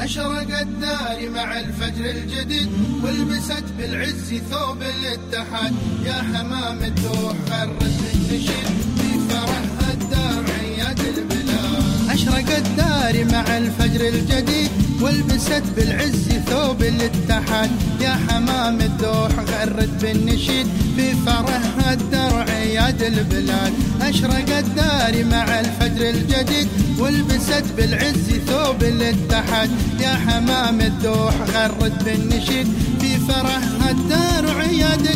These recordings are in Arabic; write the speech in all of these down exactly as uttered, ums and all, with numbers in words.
أشرق الدار مع الفجر الجديد والبست بالعز ثوب الاتحاد. يا حمام الدوح غرد بالنشيد في فرح الدار عياد البلاد. أشرق الدار مع الفجر الجديد والبست بالعز ثوب الاتحاد. يا حمام الدوح غرد بالنشيد في فرح الدار عياد البلاد. أشرق الدار مع الفجر الجديد والبست بالعز ثوب الاتحاد. يا حمام الدوح غرد بالنشيد في فرح الدار عياد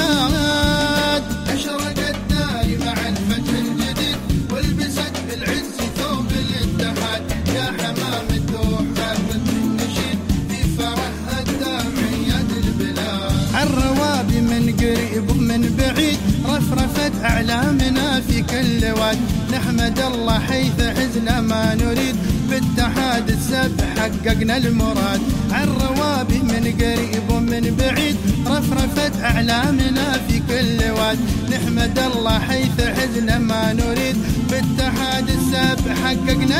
البلاد. أشرق الدار مع الفجر الجديد والبست بالعز ثوب الاتحاد. يا حمام الدوح غرد بالنشيد في فرح الدار عياد البلاد. عالروابي من قريب ومن بعيد رفرفت أعلامنا في كل واد. نحمد الله حيث عزنا ما نريد باتحاد السبع حققنا المراد. عالروابي من قريب ومن بعيد رفرفت أعلامنا في كل واد. نحمد الله حيث عزنا ما نريد باتحاد السبع حققنا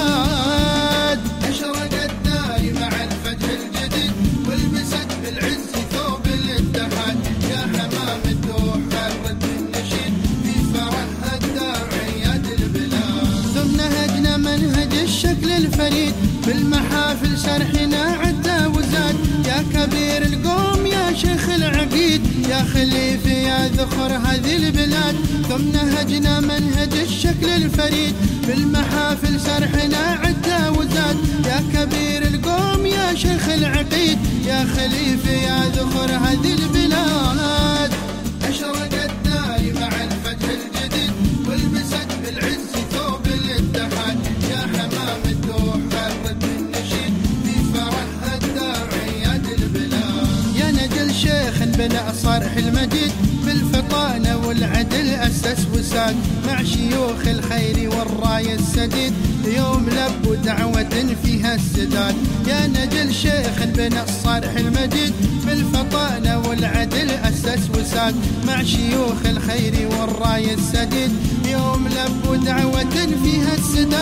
المراد. أشرق الدار مع الفجر الجديد والبست بالعز ثوب الاتحاد. يا حمام الدوح غرد بالنشيد في فرح الدار عياد البلاد. ثم نهجنا منهج الشكل الفريد بالمحافل شرحنا عدى وزاد. يا كبير القوم يا شيخ العقيد يا خليفة يا ذخر هذه البلاد. ثم نهجنا منهج الشكل الفريد بالمحافل شرحنا عدى وزاد. يا كبير القوم يا شيخ العقيد يا خليفة يا ذخر هذه البلاد. أشرق الدار مع الفجر الجديد والبست بالعز ثوب الاتحاد. يا حمام الدوح غرد بالنشيد في فرح الدار عياد البلاد. يا نجل شيخ بناء صرح المجيد بالفطانة والعدل أسس وساد. مع شيوخ الخير والراي السديد يوم لب دعوة فيها السداد. يا نجل شيخ بناء الصرح المجيد بالفطانة والعدل أسس وساد. مع شيوخ الخير والراي السديد يوم لب دعوة فيها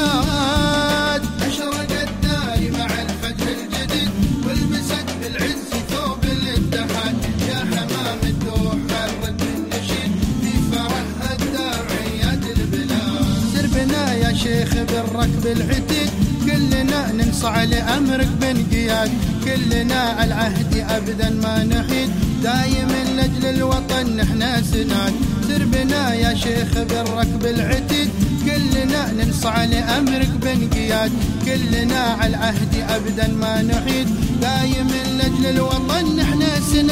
السداد. أشرق الدار مع الفجر الجديد والبست بالعز ثوب الاتحاد. يا حمام الدوح غرد بالنشيد في فرح الدار عياد البلاد. سربنا يا شيخ بالركب العتيد كلنا ننصع لأمرك بانقياد. كلنا العهد أبدا ما نحيد دايم لأجل الوطن نحنا سناد. سربنا يا شيخ بالركب العتيد كلنا ننصع لأمرك بانقياد. كلنا على العهد أبدا ما نحيد دايم لأجل الوطن نحنا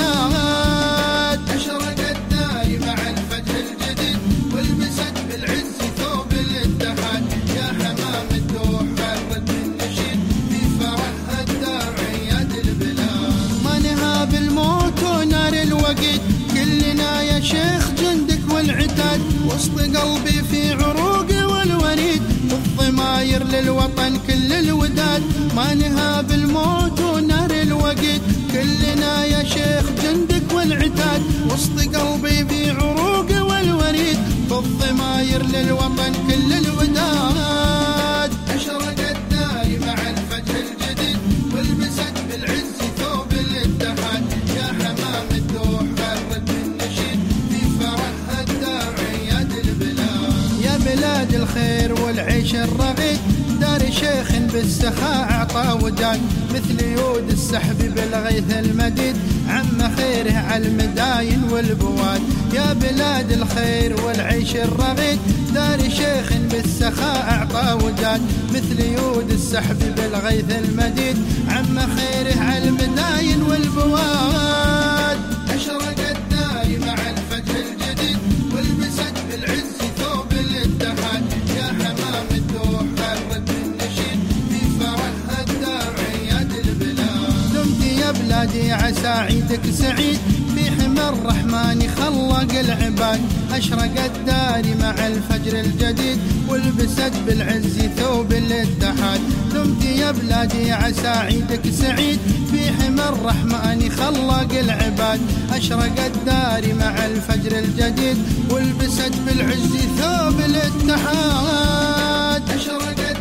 سناد. أشرق الدار مع الفجر الجديد والبست بالعز ثوب الاتحاد. يا حمام الدوح غرد بالنشيد في فرح الدار عياد البلاد. ما نهاب الموت ونار الوقيد كلنا يا شيخ جندك والعتاد. وسط قلبي في عروقي والوريد بالضماير للوطن كل الوداد. ما نهاب الموت ونار الوقيد كلنا يا شيخ جندك والعتاد. وسط قلبي في عروقي والوريد بالضماير للوطن كل الوداد. أشرق الدار مع الفجر الجديد والبست بالعز ثوب الاتحاد. يا حمام الدوح غرد بالنشيد في فرح الدار عياد البلاد. يا بلاد الخير والعيش الرغيد دار شيخ بالسخاء أعطى وداد. مثل يود السحب بالغيث المديد عم خيره على المداين والبواد. يا بلاد الخير والعيش الرغيد دار شيخ بالسخاء أعطى وداد. مثل يود السحب بالغيث المديد عم خيره على المداين والبواد. أشرق الدار مع الفجر الجديد والبست بالعز ثوب الاتحاد. يا حمام الدوح غرد بالنشيد في فرح الدار عياد البلاد. دمت يا بلادي عسى عيدك سعيد في حمى الرحمن خلق العباد. أشرق الدار مع الفجر الجديد والبست بالعز ثوب الاتحاد. دمت يا بلادي عسى عيدك سعيد في حمى الرحمن خلق العباد. أشرق الدار مع الفجر الجديد والبست بالعز ثوب الاتحاد. أشرق